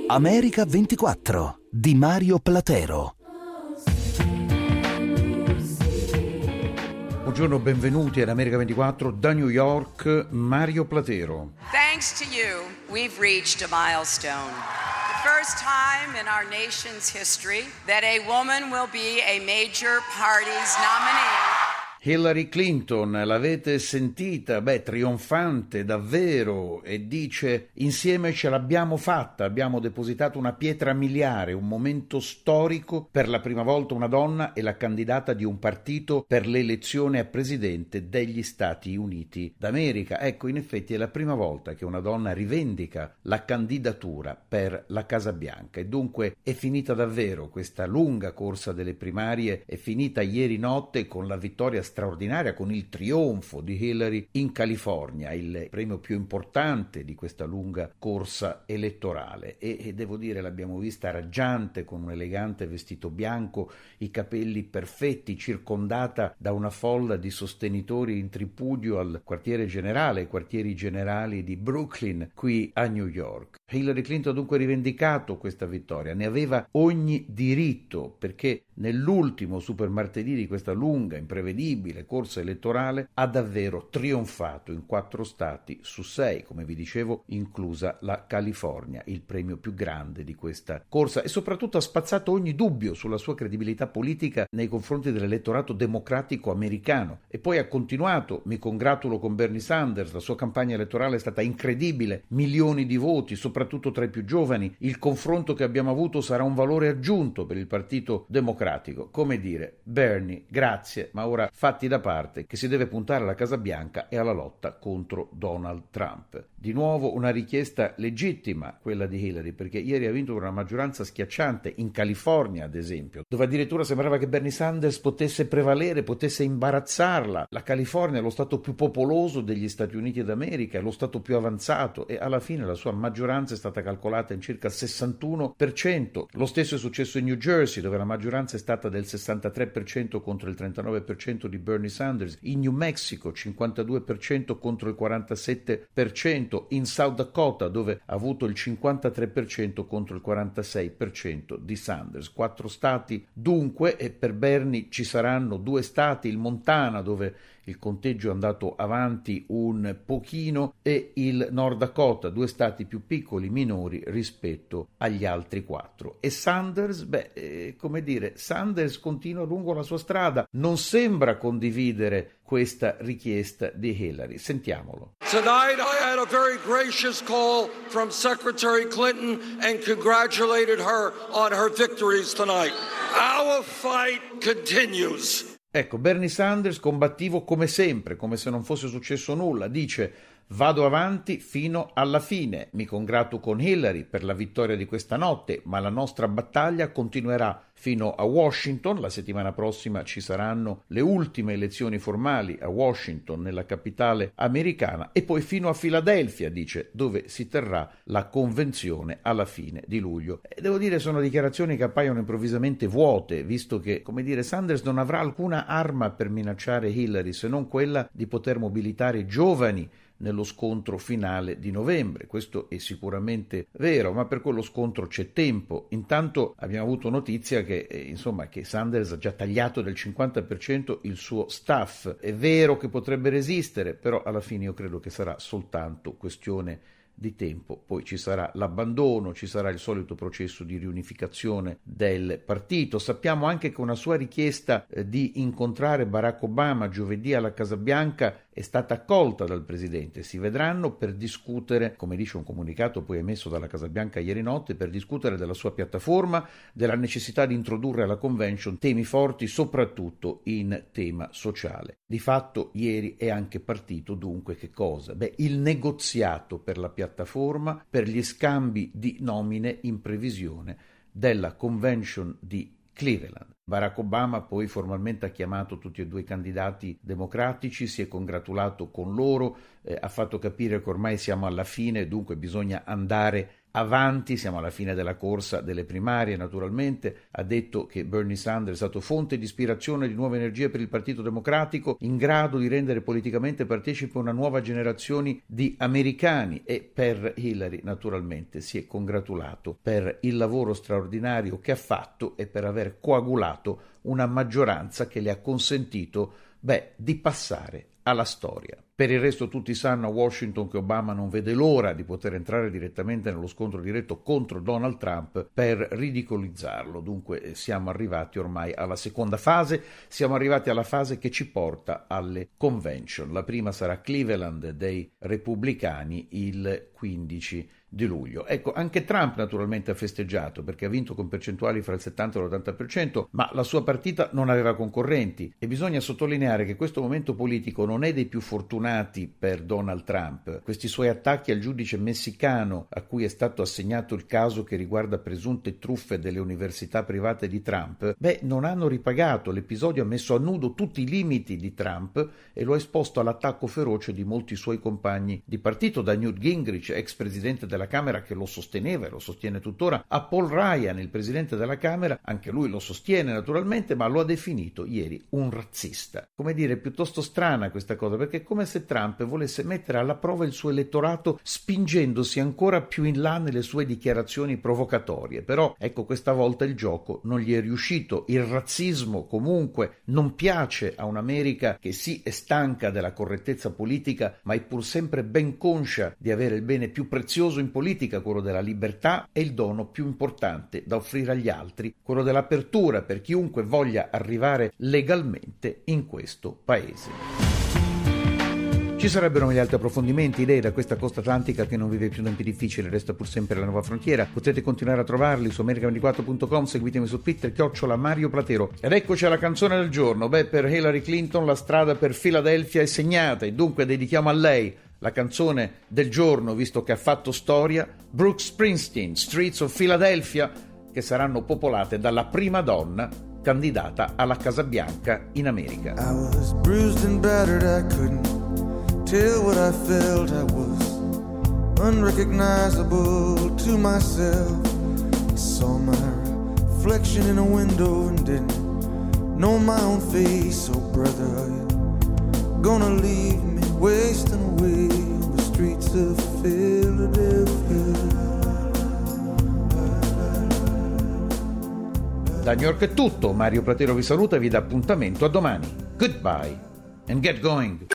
America 24 di Mario Platero. Buongiorno, benvenuti ad America 24 da New York, Mario Platero. Thanks to you, we've reached a milestone. The first time in our nation's history that a woman will be a major party's nominee. Hillary Clinton, l'avete sentita? Trionfante davvero, e dice: insieme ce l'abbiamo fatta, abbiamo depositato una pietra miliare, un momento storico, per la prima volta una donna è la candidata di un partito per l'elezione a presidente degli Stati Uniti d'America. Ecco, in effetti è la prima volta che una donna rivendica la candidatura per la Casa Bianca, e dunque è finita davvero questa lunga corsa delle primarie, è finita ieri notte con la vittoria straordinaria, con il trionfo di Hillary in California, il premio più importante di questa lunga corsa elettorale, e devo dire l'abbiamo vista raggiante con un elegante vestito bianco, i capelli perfetti, circondata da una folla di sostenitori in tripudio al quartiere generale, ai quartieri generali di Brooklyn qui a New York. Hillary Clinton ha dunque rivendicato questa vittoria, ne aveva ogni diritto, perché nell'ultimo supermartedì di questa lunga, imprevedibile corsa elettorale ha davvero trionfato in 4 stati su 6, come vi dicevo, inclusa la California, il premio più grande di questa corsa, e soprattutto ha spazzato ogni dubbio sulla sua credibilità politica nei confronti dell'elettorato democratico americano. E poi ha continuato: mi congratulo con Bernie Sanders, la sua campagna elettorale è stata incredibile, milioni di voti, soprattutto tra i più giovani, il confronto che abbiamo avuto sarà un valore aggiunto per il partito democratico. Come dire: Bernie, grazie, ma ora fatti da parte, che si deve puntare alla Casa Bianca e alla lotta contro Donald Trump. Di nuovo una richiesta legittima quella di Hillary, perché ieri ha vinto con una maggioranza schiacciante in California, ad esempio, dove addirittura sembrava che Bernie Sanders potesse prevalere, potesse imbarazzarla. La California è lo stato più popoloso degli Stati Uniti d'America, è lo stato più avanzato, e alla fine la sua maggioranza è stata calcolata in circa il 61%. Lo stesso è successo in New Jersey, dove la maggioranza è stata del 63% contro il 39% di Bernie Sanders, in New Mexico 52% contro il 47%, in South Dakota, dove ha avuto il 53% contro il 46% di Sanders. 4 stati dunque, e per Bernie ci saranno 2 stati, il Montana, dove il conteggio è andato avanti un pochino, e il Nord Dakota, 2 stati più piccoli, minori rispetto agli altri 4. E Sanders, come dire, Sanders continua lungo la sua strada, non sembra condividere questa richiesta di Hillary. Sentiamolo. Tonight I had a very gracious call from Secretary Clinton and congratulated her on her victories tonight. Our fight continues. Ecco, Bernie Sanders combattivo come sempre, come se non fosse successo nulla, dice: vado avanti fino alla fine, mi congratulo con Hillary per la vittoria di questa notte, ma la nostra battaglia continuerà fino a Washington. La settimana prossima ci saranno le ultime elezioni formali a Washington, nella capitale americana, e poi fino a Filadelfia, dice, dove si terrà la convenzione alla fine di luglio. E devo dire, sono dichiarazioni che appaiono improvvisamente vuote, visto che, come dire, Sanders non avrà alcuna arma per minacciare Hillary, se non quella di poter mobilitare giovani nello scontro finale di novembre. Questo è sicuramente vero, ma per quello scontro c'è tempo. Intanto abbiamo avuto notizia che Sanders ha già tagliato del 50% il suo staff. È vero che potrebbe resistere, però alla fine io credo che sarà soltanto questione di tempo. Poi ci sarà l'abbandono, ci sarà il solito processo di riunificazione del partito. Sappiamo anche che una sua richiesta di incontrare Barack Obama giovedì alla Casa Bianca è stata accolta dal presidente. Si vedranno per discutere, come dice un comunicato poi emesso dalla Casa Bianca ieri notte, per discutere della sua piattaforma, della necessità di introdurre alla convention temi forti soprattutto in tema sociale. Di fatto ieri è anche partito dunque che cosa? Il negoziato per la piattaforma per gli scambi di nomine in previsione della convention di Cleveland. Barack Obama poi formalmente ha chiamato tutti e 2 i candidati democratici, si è congratulato con loro, ha fatto capire che ormai siamo alla fine, dunque bisogna andare avanti, siamo alla fine della corsa delle primarie naturalmente, ha detto che Bernie Sanders è stato fonte di ispirazione di nuove energie per il Partito Democratico, in grado di rendere politicamente partecipe una nuova generazione di americani, e per Hillary naturalmente si è congratulato per il lavoro straordinario che ha fatto e per aver coagulato una maggioranza che le ha consentito di passare alla storia. Per il resto tutti sanno a Washington che Obama non vede l'ora di poter entrare direttamente nello scontro diretto contro Donald Trump per ridicolizzarlo. Dunque siamo arrivati ormai alla seconda fase, siamo arrivati alla fase che ci porta alle convention. La prima sarà Cleveland dei Repubblicani il 15 di luglio. Ecco, anche Trump naturalmente ha festeggiato perché ha vinto con percentuali fra il 70 e l'80%, ma la sua partita non aveva concorrenti e bisogna sottolineare che questo momento politico non è dei più fortunati per Donald Trump. Questi suoi attacchi al giudice messicano a cui è stato assegnato il caso che riguarda presunte truffe delle università private di Trump, non hanno ripagato. L'episodio ha messo a nudo tutti i limiti di Trump e lo ha esposto all'attacco feroce di molti suoi compagni di partito, da Newt Gingrich, ex presidente della Camera, che lo sosteneva e lo sostiene tuttora, a Paul Ryan, il presidente della Camera, anche lui lo sostiene naturalmente, ma lo ha definito ieri un razzista. Come dire, piuttosto strana questa cosa, perché è come se Trump volesse mettere alla prova il suo elettorato spingendosi ancora più in là nelle sue dichiarazioni provocatorie. Però ecco, questa volta il gioco non gli è riuscito. Il razzismo comunque non piace a un'America che sì è stanca della correttezza politica, ma è pur sempre ben conscia di avere il bene più prezioso in politica, quello della libertà, e il dono più importante da offrire agli altri, quello dell'apertura per chiunque voglia arrivare legalmente in questo paese. Ci sarebbero mille altri approfondimenti, idee da questa costa atlantica che non vive più tempi difficili, resta pur sempre la nuova frontiera. Potete continuare a trovarli su america24.com, seguitemi su Twitter, @Mario Platero. Ed eccoci alla canzone del giorno. Per Hillary Clinton la strada per Filadelfia è segnata e dunque dedichiamo a lei la canzone del giorno, visto che ha fatto storia, Bruce Springsteen, Streets of Philadelphia, che saranno popolate dalla prima donna candidata alla Casa Bianca in America. I was bruised and battered, I couldn't tell what I felt, I was unrecognizable to myself. I saw my reflection in a window and didn't know my own face. Oh brother, are you gonna leave me wasting away on the streets of Philadelphia? Da New York è tutto, Mario Platero vi saluta e vi dà appuntamento a domani. Goodbye and get going.